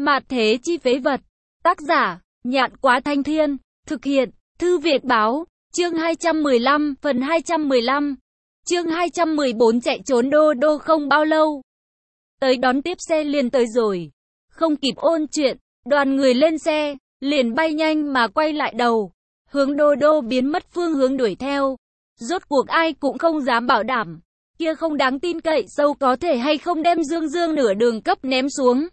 Mạt thế chi phế vật. Tác giả, Nhạn Quá Thanh Thiên. Thực hiện, Thư Việt Báo. Chương 215, phần 215. Chương 214 chạy trốn đô đô không bao lâu. Tới đón tiếp xe liền tới rồi. Không kịp ôn chuyện, đoàn người lên xe, liền bay nhanh mà quay lại đầu. Hướng đô đô biến mất phương hướng đuổi theo. Rốt cuộc ai cũng không dám bảo đảm. Kia không đáng tin cậy sâu có thể hay không đem Dương Dương nửa đường cấp ném xuống.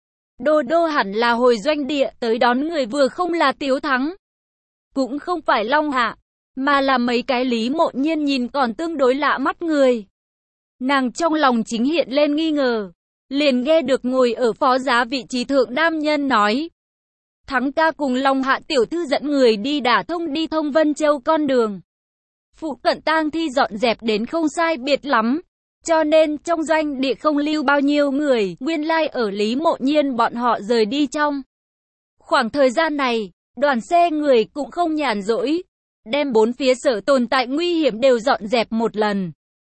Đô đô hẳn là hồi doanh địa tới đón người vừa không là Tiếu Thắng. Cũng không phải Long Hạ, mà là mấy cái Lý Mộ Nhiên nhìn còn tương đối lạ mắt người. Nàng trong lòng chính hiện lên nghi ngờ. Liền nghe được ngồi ở phó giá vị trí thượng nam nhân nói. Thắng ca cùng Long Hạ tiểu thư dẫn người đi đả thông đi thông Vân Châu con đường. Phụ cận tang thi dọn dẹp đến không sai biệt lắm. Cho nên trong doanh địa không lưu bao nhiêu người, nguyên lai ở Lý Mộ Nhiên bọn họ rời đi trong. Khoảng thời gian này, đoàn xe người cũng không nhàn rỗi, đem bốn phía sở tồn tại nguy hiểm đều dọn dẹp một lần.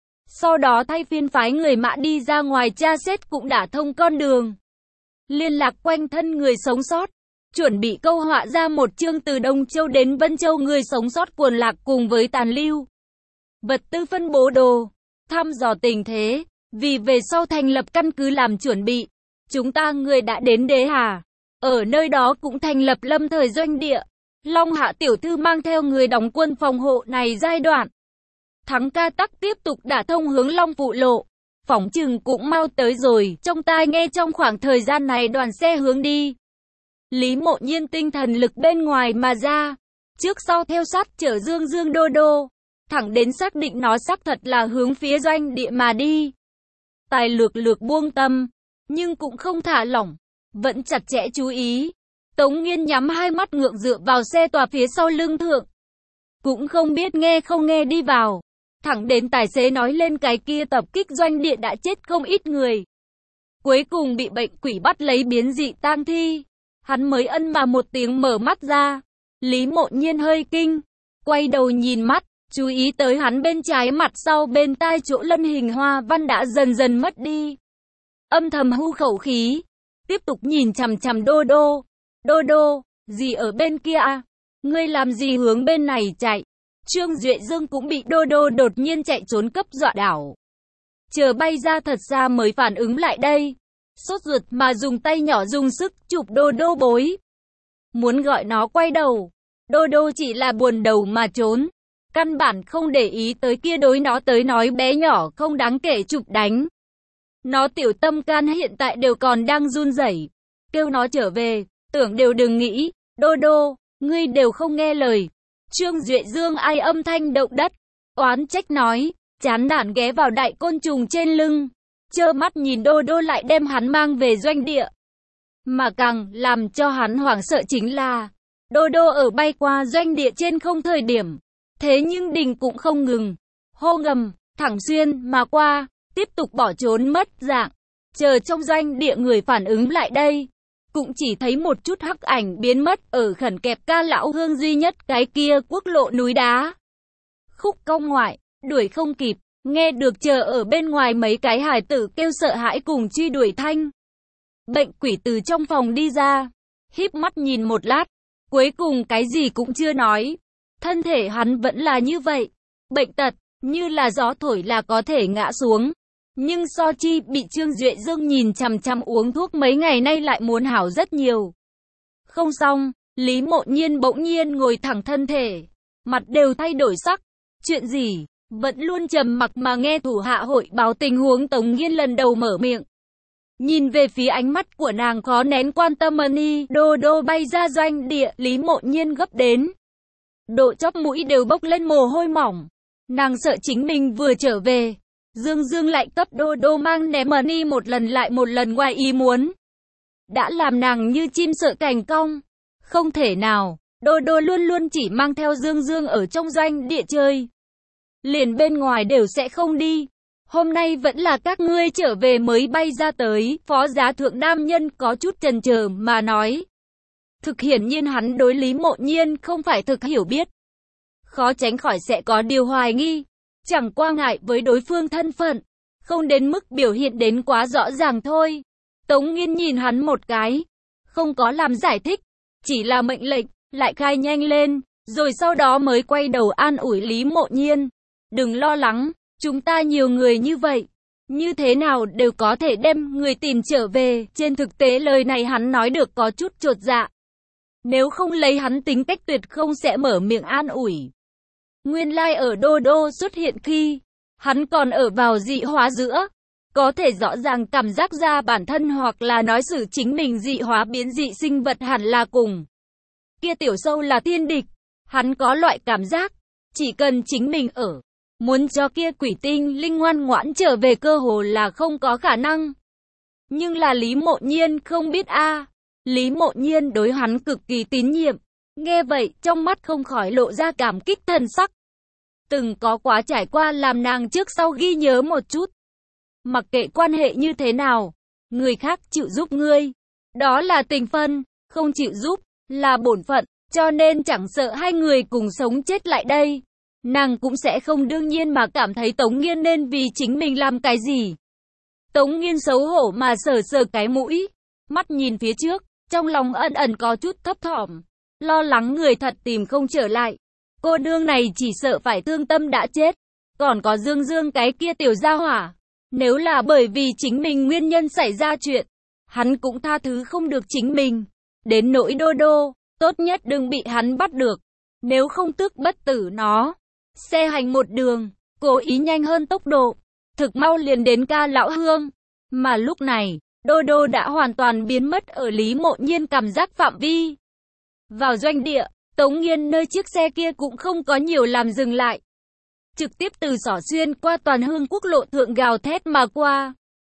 Sau đó thay phiên phái người mã đi ra ngoài tra xét cũng đả thông con đường. Liên lạc quanh thân người sống sót, chuẩn bị câu họa ra một chương từ Đông Châu đến Vân Châu người sống sót cuồn lạc cùng với tàn lưu. Vật tư phân bố đồ, thăm dò tình thế, vì về sau thành lập căn cứ làm chuẩn bị. Chúng ta người đã đến Đế Hà, ở nơi đó cũng thành lập lâm thời doanh địa. Long Hạ tiểu thư mang theo người đóng quân phòng hộ này giai đoạn. Thắng ca tắc tiếp tục đả thông hướng Long Phụ lộ. Phỏng chừng cũng mau tới rồi, trong tai nghe trong khoảng thời gian này đoàn xe hướng đi. Lý Mộ Nhiên tinh thần lực bên ngoài mà ra, trước sau theo sát chở Dương Dương đô đô, thẳng đến xác định nó xác thật là hướng phía doanh địa mà đi. Tài lược buông tâm, nhưng cũng không thả lỏng, vẫn chặt chẽ chú ý. Tống Nghiên nhắm hai mắt ngượng dựa vào xe tòa phía sau lưng thượng. Cũng không biết nghe không nghe đi vào. Thẳng đến tài xế nói lên cái kia tập kích doanh địa đã chết không ít người. Cuối cùng bị bệnh quỷ bắt lấy biến dị tang thi. Hắn mới ân mà một tiếng mở mắt ra. Lý Mộ Nhiên hơi kinh. Quay đầu nhìn mắt, chú ý tới hắn bên trái mặt sau bên tai chỗ lân hình hoa văn đã dần dần mất đi. Âm thầm hưu khẩu khí. Tiếp tục nhìn chằm chằm đô đô. Đô đô, gì ở bên kia à? Ngươi làm gì hướng bên này chạy? Trương Duệ Dương cũng bị đô đô đột nhiên chạy trốn cấp dọa đảo. Chờ bay ra thật xa mới phản ứng lại đây. Sốt ruột mà dùng tay nhỏ dùng sức chụp đô đô bối. Muốn gọi nó quay đầu. Đô đô chỉ là buồn đầu mà trốn. Căn bản không để ý tới kia đối nó tới nói bé nhỏ không đáng kể chụp đánh. Nó tiểu tâm can hiện tại đều còn đang run rẩy. Kêu nó trở về, tưởng đều đừng nghĩ. Đô đô, ngươi đều không nghe lời. Trương Duệ Dương ai âm thanh động đất, oán trách nói, chán nản ghé vào đại côn trùng trên lưng, trơ mắt nhìn đô đô lại đem hắn mang về doanh địa. Mà càng làm cho hắn hoảng sợ chính là, đô đô ở bay qua doanh địa trên không thời điểm, thế nhưng đình cũng không ngừng, hô ngầm, thẳng xuyên mà qua, tiếp tục bỏ trốn mất dạng, chờ trong doanh địa người phản ứng lại đây. Cũng chỉ thấy một chút hắc ảnh biến mất ở khẩn kẹp ca lão hương duy nhất cái kia quốc lộ núi đá. Khúc cong ngoại, đuổi không kịp, nghe được chờ ở bên ngoài mấy cái hài tử kêu sợ hãi cùng truy đuổi thanh. Bệnh quỷ từ trong phòng đi ra, híp mắt nhìn một lát, cuối cùng cái gì cũng chưa nói. Thân thể hắn vẫn là như vậy, bệnh tật, như là gió thổi là có thể ngã xuống. Nhưng so chi bị Trương Duệ Dương nhìn chằm chằm uống thuốc mấy ngày nay lại muốn hảo rất nhiều. Không xong, Lý Mộ Nhiên bỗng nhiên ngồi thẳng thân thể, mặt đều thay đổi sắc. Chuyện gì? Vẫn luôn trầm mặc mà nghe thủ hạ hội báo tình huống Tống Nghiên lần đầu mở miệng. Nhìn về phía ánh mắt của nàng khó nén quan tâm đô đô bay ra doanh địa, Lý Mộ Nhiên gấp đến. Độ chóp mũi đều bốc lên mồ hôi mỏng. Nàng sợ chính mình vừa trở về. Dương Dương lại cấp đô đô mang ném một lần lại một lần ngoài ý muốn. Đã làm nàng như chim sợ cành cong. Không thể nào, đô đô luôn luôn chỉ mang theo Dương Dương ở trong doanh địa chơi. Liền bên ngoài đều sẽ không đi. Hôm nay vẫn là các ngươi trở về mới bay ra tới. Phó giá thượng nam nhân có chút chần chờ mà nói. Thực hiển nhiên hắn đối Lý Mộ Nhiên không phải thực hiểu biết. Khó tránh khỏi sẽ có điều hoài nghi. Chẳng qua ngại với đối phương thân phận, không đến mức biểu hiện đến quá rõ ràng thôi. Tống Nghiên nhìn hắn một cái, không có làm giải thích, chỉ là mệnh lệnh, lại khai nhanh lên, rồi sau đó mới quay đầu an ủi Lý Mộ Nhiên. Đừng lo lắng, chúng ta nhiều người như vậy, như thế nào đều có thể đem người tìm trở về. Trên thực tế lời này hắn nói được có chút chột dạ. Nếu không lấy hắn tính cách tuyệt không sẽ mở miệng an ủi. Nguyên lai ở Đô Đô xuất hiện khi hắn còn ở vào dị hóa giữa, có thể rõ ràng cảm giác ra bản thân hoặc là nói sự chính mình dị hóa biến dị sinh vật hẳn là cùng kia tiểu sâu là thiên địch. Hắn có loại cảm giác, chỉ cần chính mình ở, muốn cho kia quỷ tinh linh ngoan ngoãn trở về cơ hồ là không có khả năng. Nhưng là Lý Mộ Nhiên không biết a. Lý Mộ Nhiên đối hắn cực kỳ tín nhiệm. Nghe vậy, trong mắt không khỏi lộ ra cảm kích thần sắc. Từng có quá trải qua làm nàng trước sau ghi nhớ một chút. Mặc kệ quan hệ như thế nào, người khác chịu giúp ngươi, đó là tình phân, không chịu giúp, là bổn phận, cho nên chẳng sợ hai người cùng sống chết lại đây. Nàng cũng sẽ không đương nhiên mà cảm thấy Tống Nghiên nên vì chính mình làm cái gì. Tống Nghiên xấu hổ mà sờ sờ cái mũi, mắt nhìn phía trước, trong lòng ẩn ẩn có chút thấp thỏm, lo lắng người thật tìm không trở lại. Cô nương này chỉ sợ phải thương tâm đã chết, còn có Dương Dương cái kia tiểu gia hỏa. Nếu là bởi vì chính mình nguyên nhân xảy ra chuyện, hắn cũng tha thứ không được chính mình. Đến nỗi Đô Đô, tốt nhất đừng bị hắn bắt được, nếu không tức bất tử nó. Xe hành một đường, cố ý nhanh hơn tốc độ, thực mau liền đến Ca Lão Hương. Mà lúc này, Đô Đô đã hoàn toàn biến mất ở Lý Mộ Nhiên cảm giác phạm vi. Vào doanh địa, Tống Nghiên nơi chiếc xe kia cũng không có nhiều làm dừng lại. Trực tiếp từ Xỏ Xuyên qua toàn hương quốc lộ thượng gào thét mà qua.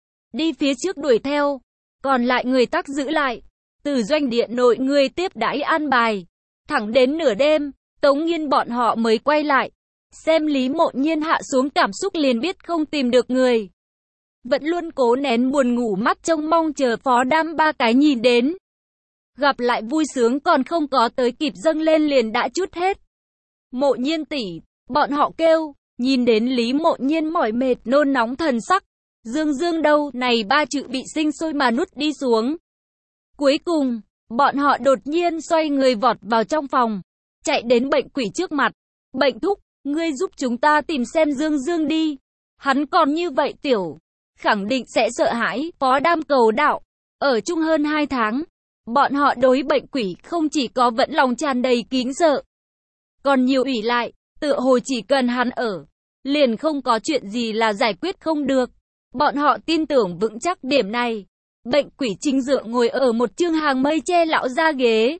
Đi phía trước đuổi theo, còn lại người tắc giữ lại. Từ doanh địa nội người tiếp đãi an bài. Thẳng đến nửa đêm, Tống Nghiên bọn họ mới quay lại. Xem Lý Mộ Nhiên hạ xuống cảm xúc liền biết không tìm được người. Vẫn luôn cố nén buồn ngủ mắt trông mong chờ Phó Đam ba cái nhìn đến. Gặp lại vui sướng còn không có tới kịp dâng lên liền đã chút hết. Mộ Nhiên tỷ, bọn họ kêu, nhìn đến Lý Mộ Nhiên mỏi mệt nôn nóng thần sắc. Dương Dương đâu, này ba chữ bị sinh sôi mà nuốt đi xuống. Cuối cùng, bọn họ đột nhiên xoay người vọt vào trong phòng, chạy đến bệnh quỷ trước mặt. Bệnh thúc, ngươi giúp chúng ta tìm xem Dương Dương đi. Hắn còn như vậy tiểu, khẳng định sẽ sợ hãi. Phó Đam cầu đạo, ở chung hơn 2 tháng. Bọn họ đối bệnh quỷ không chỉ có vẫn lòng tràn đầy kính sợ, còn nhiều ủy lại, tựa hồ chỉ cần hắn ở, liền không có chuyện gì là giải quyết không được. Bọn họ tin tưởng vững chắc điểm này. Bệnh quỷ chính dượng ngồi ở một chương hàng mây che lão ra ghế.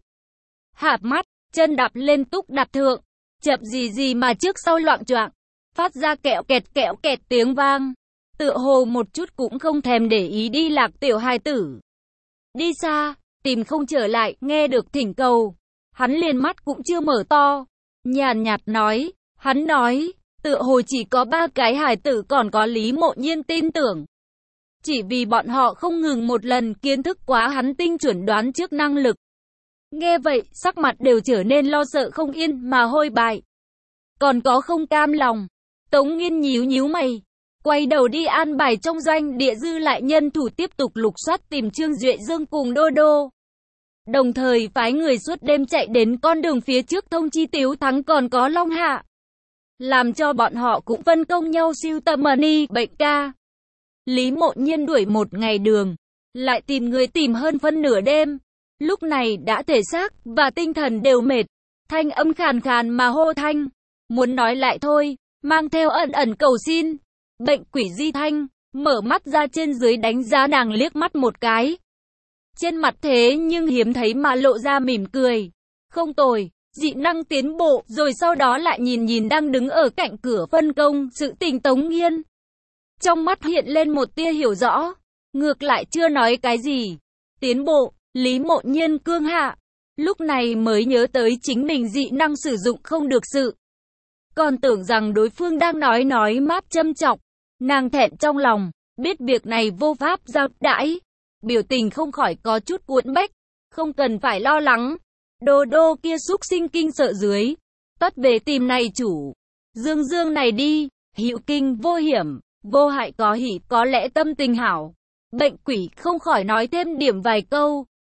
Hạp mắt, chân đạp lên túc đặt thượng, chậm gì mà trước sau loạng choạng, phát ra kẹo kẹt tiếng vang. Tựa hồ một chút cũng không thèm để ý đi lạc tiểu hài tử. Đi xa, tìm không trở lại, nghe được thỉnh cầu. Hắn liền mắt cũng chưa mở to. Nhàn nhạt nói, hắn nói, tựa hồ chỉ có 3 cái hài tử còn có Lý Mộ Nhiên tin tưởng. Chỉ vì bọn họ không ngừng một lần kiến thức quá hắn tinh chuẩn đoán trước năng lực. Nghe vậy, sắc mặt đều trở nên lo sợ không yên mà hôi bại. Còn có không cam lòng. Tống Nghiên nhíu mày, quay đầu đi an bài trong doanh địa dư lại nhân thủ tiếp tục lục soát tìm Trương Duệ Dương cùng Đô Đô. Đồng thời phái người suốt đêm chạy đến con đường phía trước thông chi Tiếu Thắng còn có Long Hạ. Làm cho bọn họ cũng phân công nhau siêu tầm money bệnh ca. Lý Mộ Nhiên đuổi một ngày đường, lại tìm người tìm hơn phân nửa đêm. Lúc này đã thể xác và tinh thần đều mệt, thanh âm khàn khàn mà hô thanh. Muốn nói lại thôi, mang theo ẩn ẩn cầu xin. Bệnh quỷ Di Thanh, mở mắt ra trên dưới đánh giá nàng liếc mắt một cái. Trên mặt thế nhưng hiếm thấy mà lộ ra mỉm cười. Không tồi, dị năng tiến bộ, rồi sau đó lại nhìn đang đứng ở cạnh cửa phân công sự tình Tống Nghiên. Trong mắt hiện lên một tia hiểu rõ, ngược lại chưa nói cái gì. Tiến bộ, Lý Mộ Nhiên cương hạ, lúc này mới nhớ tới chính mình dị năng sử dụng không được sự. Còn tưởng rằng đối phương đang nói máp châm chọc, nàng thẹn trong lòng, biết việc này vô pháp giao đãi. Biểu tình không khỏi có chút cuộn bách, không cần phải lo lắng. Đô Đô kia xúc sinh kinh sợ dưới, tất về tìm này chủ. Dương Dương này đi, hữu kinh vô hiểm, vô hại có hỷ, có lẽ tâm tình hảo. Bệnh quỷ không khỏi nói thêm điểm vài câu.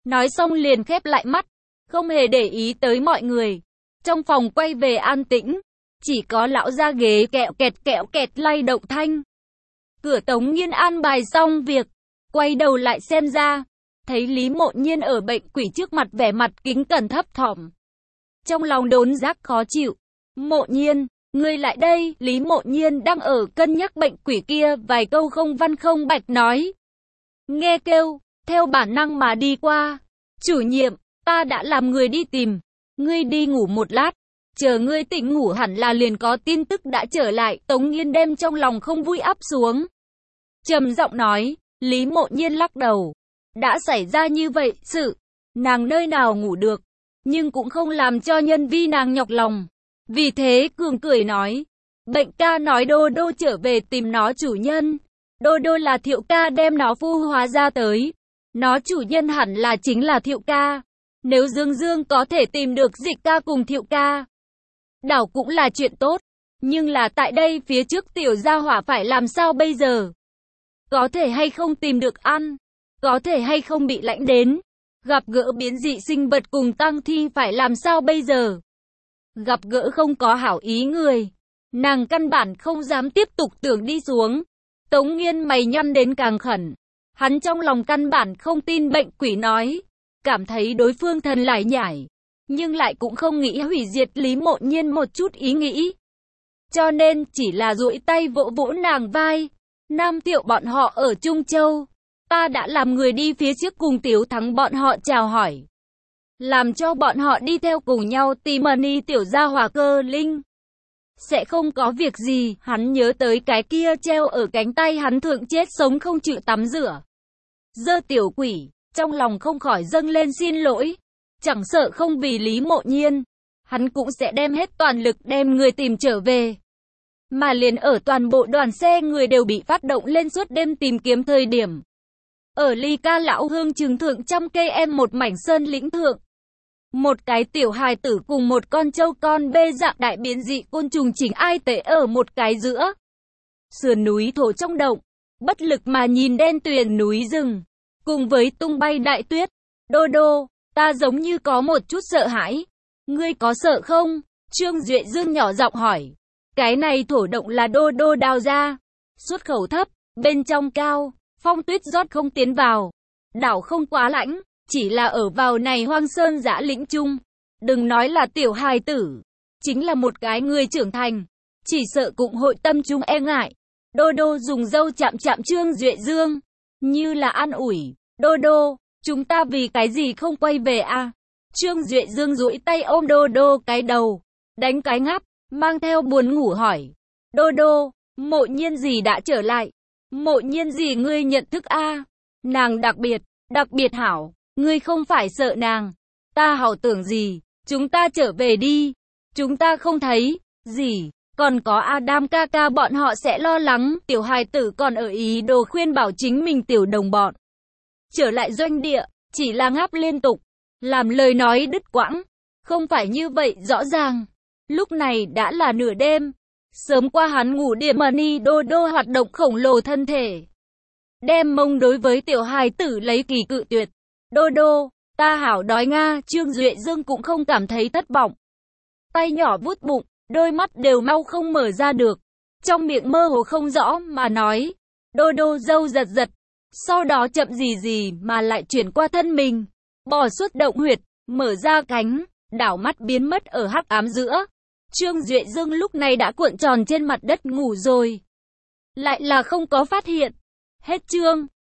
Nói xong liền khép lại mắt, không hề để ý tới mọi người. Trong phòng quay về an tĩnh, chỉ có lão ra ghế kẹo kẹt lay động thanh. Cửa Tống Nghiên an bài xong việc, quay đầu lại xem ra, thấy Lý Mộ Nhiên ở bệnh quỷ trước mặt vẻ mặt kính cẩn thấp thỏm. Trong lòng đốn giác khó chịu. Mộ Nhiên, ngươi lại đây, Lý Mộ Nhiên đang ở cân nhắc bệnh quỷ kia, vài câu không văn không bạch nói. Nghe kêu, theo bản năng mà đi qua. Chủ nhiệm, ta đã làm người đi tìm. Ngươi đi ngủ một lát. Chờ ngươi tỉnh ngủ hẳn là liền có tin tức đã trở lại. Tống Nghiên đem trong lòng không vui áp xuống. Trầm giọng nói. Lý Mộ Nhiên lắc đầu. Đã xảy ra như vậy, sự. Nàng nơi nào ngủ được. Nhưng cũng không làm cho nhân vi nàng nhọc lòng. Vì thế cường cười nói. Bệnh ca nói Đô Đô trở về tìm nó chủ nhân. Đô Đô là Thiệu ca đem nó phu hóa ra tới. Nó chủ nhân hẳn là chính là Thiệu ca. Nếu Dương Dương có thể tìm được Dịch ca cùng Thiệu ca, đảo cũng là chuyện tốt. Nhưng là tại đây phía trước tiểu gia hỏa phải làm sao bây giờ? Có thể hay không tìm được ăn? Có thể hay không bị lãnh đến? Gặp gỡ biến dị sinh vật cùng tang thi phải làm sao bây giờ? Gặp gỡ không có hảo ý người, nàng căn bản không dám tiếp tục tưởng đi xuống. Tống Nghiên mày nhăn đến càng khẩn. Hắn trong lòng căn bản không tin bệnh quỷ nói. Cảm thấy đối phương thần lải nhải. Nhưng lại cũng không nghĩ hủy diệt Lý Mộ Nhiên một chút ý nghĩ. Cho nên chỉ là duỗi tay vỗ vỗ nàng vai. Nam Thiệu bọn họ ở Trung Châu. Ta đã làm người đi phía trước cùng Tiếu Thắng bọn họ chào hỏi. Làm cho bọn họ đi theo cùng nhau tìm Mani tiểu gia hỏa Cơ Linh. Sẽ không có việc gì, hắn nhớ tới cái kia treo ở cánh tay hắn thượng chết sống không chịu tắm rửa. Dơ tiểu quỷ, trong lòng không khỏi dâng lên xin lỗi. Chẳng sợ không vì Lý Mộ Nhiên, hắn cũng sẽ đem hết toàn lực đem người tìm trở về. Mà liền ở toàn bộ đoàn xe người đều bị phát động lên suốt đêm tìm kiếm thời điểm. Ở Ly Ca Lão Hương chừng thượng trăm cây em một mảnh sơn lĩnh thượng. Một cái tiểu hài tử cùng một con trâu con bê dạng đại biến dị côn trùng chỉnh ai tệ ở một cái giữa. Sườn núi thổ trong động, bất lực mà nhìn đen tuyền núi rừng. Cùng với tung bay đại tuyết. Đô Đô, ta giống như có một chút sợ hãi. Ngươi có sợ không? Trương Duệ Dương nhỏ giọng hỏi. Cái này thổ động là Đô Đô đào ra. Xuất khẩu thấp, bên trong cao, phong tuyết rót không tiến vào. Đảo không quá lạnh, chỉ là ở vào này hoang sơn dã lĩnh chung. Đừng nói là tiểu hài tử, chính là một cái người trưởng thành. Chỉ sợ cũng hội tâm chúng e ngại. Đô Đô dùng dâu chạm chạm Trương Duệ Dương. Như là an ủi. Đô Đô, chúng ta vì cái gì không quay về à? Trương Duệ Dương duỗi tay ôm Đô Đô cái đầu. Đánh cái ngáp, mang theo buồn ngủ hỏi. Đô Đô, Mộ Nhiên gì đã trở lại? Mộ Nhiên gì ngươi nhận thức a? Nàng đặc biệt hảo. Ngươi không phải sợ nàng. Ta hảo tưởng gì? Chúng ta trở về đi. Chúng ta không thấy gì. Còn có Adam ca ca bọn họ sẽ lo lắng. Tiểu hài tử còn ở ý đồ khuyên bảo chính mình tiểu đồng bọn. Trở lại doanh địa, chỉ là ngáp liên tục. Làm lời nói đứt quãng. Không phải như vậy rõ ràng. Lúc này đã là nửa đêm. Sớm qua hắn ngủ điểm Mani Đô Đô hoạt động khổng lồ thân thể. Đem mông đối với tiểu hài tử lấy kỳ cự tuyệt. Đô Đô, ta hảo đói nga. Trương Duệ Dương cũng không cảm thấy thất vọng. Tay nhỏ vuốt bụng, đôi mắt đều mau không mở ra được. Trong miệng mơ hồ không rõ mà nói. Đô Đô dâu giật giật. Sau đó chậm gì mà lại chuyển qua thân mình. Bò xuất động huyệt, mở ra cánh, đảo mắt biến mất ở hắc ám giữa. Trương Duệ Dương lúc này đã cuộn tròn trên mặt đất ngủ rồi. Lại là không có phát hiện. Hết chương.